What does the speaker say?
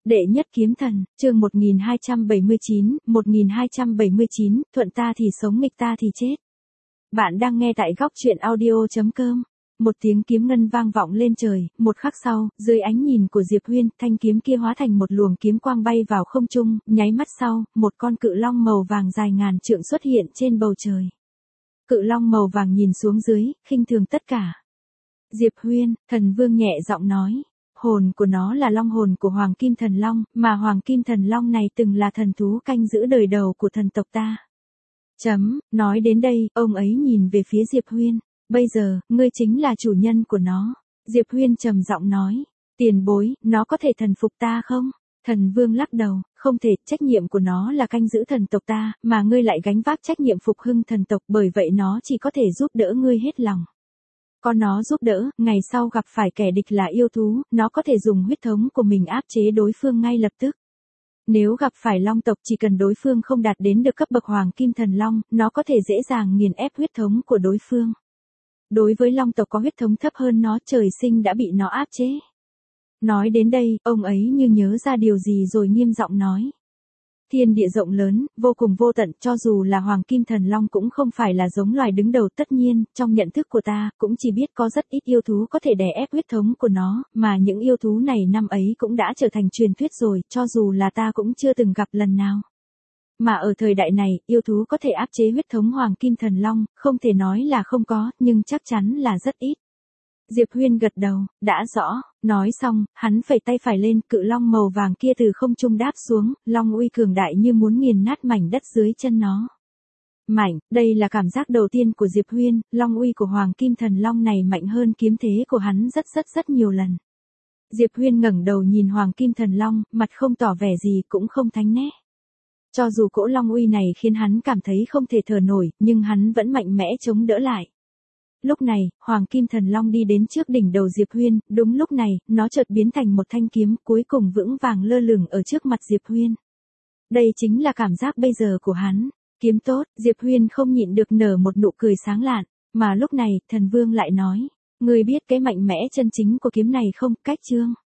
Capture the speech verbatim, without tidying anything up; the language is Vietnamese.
Đệ nhất kiếm thần, chương một nghìn hai trăm bảy mươi chín, một nghìn hai trăm bảy mươi chín, thuận ta thì sống nghịch ta thì chết. Bạn đang nghe tại góc truyện audio chấm com. Một tiếng kiếm ngân vang vọng lên trời, một khắc sau, dưới ánh nhìn của Diệp Huyên, thanh kiếm kia hóa thành một luồng kiếm quang bay vào không trung, nháy mắt sau, một con cự long màu vàng dài ngàn trượng xuất hiện trên bầu trời. Cự long màu vàng nhìn xuống dưới, khinh thường tất cả. Diệp Huyên, Thần Vương nhẹ giọng nói. Hồn của nó là long hồn của Hoàng Kim Thần Long, mà Hoàng Kim Thần Long này từng là thần thú canh giữ đời đầu của thần tộc ta. Chấm, nói đến đây, ông ấy nhìn về phía Diệp Huyên. Bây giờ, ngươi chính là chủ nhân của nó. Diệp Huyên trầm giọng nói. Tiền bối, nó có thể thần phục ta không? Thần Vương lắc đầu, không thể, trách nhiệm của nó là canh giữ thần tộc ta, mà ngươi lại gánh vác trách nhiệm phục hưng thần tộc, bởi vậy nó chỉ có thể giúp đỡ ngươi hết lòng. Có nó giúp đỡ, ngày sau gặp phải kẻ địch là yêu thú, nó có thể dùng huyết thống của mình áp chế đối phương ngay lập tức. Nếu gặp phải long tộc chỉ cần đối phương không đạt đến được cấp bậc Hoàng Kim Thần Long, nó có thể dễ dàng nghiền ép huyết thống của đối phương. Đối với long tộc có huyết thống thấp hơn nó, trời sinh đã bị nó áp chế. Nói đến đây, ông ấy như nhớ ra điều gì rồi nghiêm giọng nói. Thiên địa rộng lớn, vô cùng vô tận, cho dù là Hoàng Kim Thần Long cũng không phải là giống loài đứng đầu, tất nhiên, trong nhận thức của ta, cũng chỉ biết có rất ít yêu thú có thể đè ép huyết thống của nó, mà những yêu thú này năm ấy cũng đã trở thành truyền thuyết rồi, cho dù là ta cũng chưa từng gặp lần nào. Mà ở thời đại này, yêu thú có thể áp chế huyết thống Hoàng Kim Thần Long, không thể nói là không có, nhưng chắc chắn là rất ít. Diệp Huyên gật đầu, đã rõ, nói xong, hắn phẩy tay phải lên, cự long màu vàng kia từ không trung đáp xuống, long uy cường đại như muốn nghiền nát mảnh đất dưới chân nó. Mạnh, đây là cảm giác đầu tiên của Diệp Huyên, long uy của Hoàng Kim Thần Long này mạnh hơn kiếm thế của hắn rất rất rất nhiều lần. Diệp Huyên ngẩng đầu nhìn Hoàng Kim Thần Long, mặt không tỏ vẻ gì cũng không thánh nét. Cho dù cỗ long uy này khiến hắn cảm thấy không thể thở nổi, nhưng hắn vẫn mạnh mẽ chống đỡ lại. Lúc này, Hoàng Kim Thần Long đi đến trước đỉnh đầu Diệp Huyên, đúng lúc này, nó chợt biến thành một thanh kiếm, cuối cùng vững vàng lơ lửng ở trước mặt Diệp Huyên. Đây chính là cảm giác bây giờ của hắn. Kiếm tốt, Diệp Huyên không nhịn được nở một nụ cười sáng lạn, mà lúc này, Thần Vương lại nói, ngươi biết cái mạnh mẽ chân chính của kiếm này không, Cách Chương.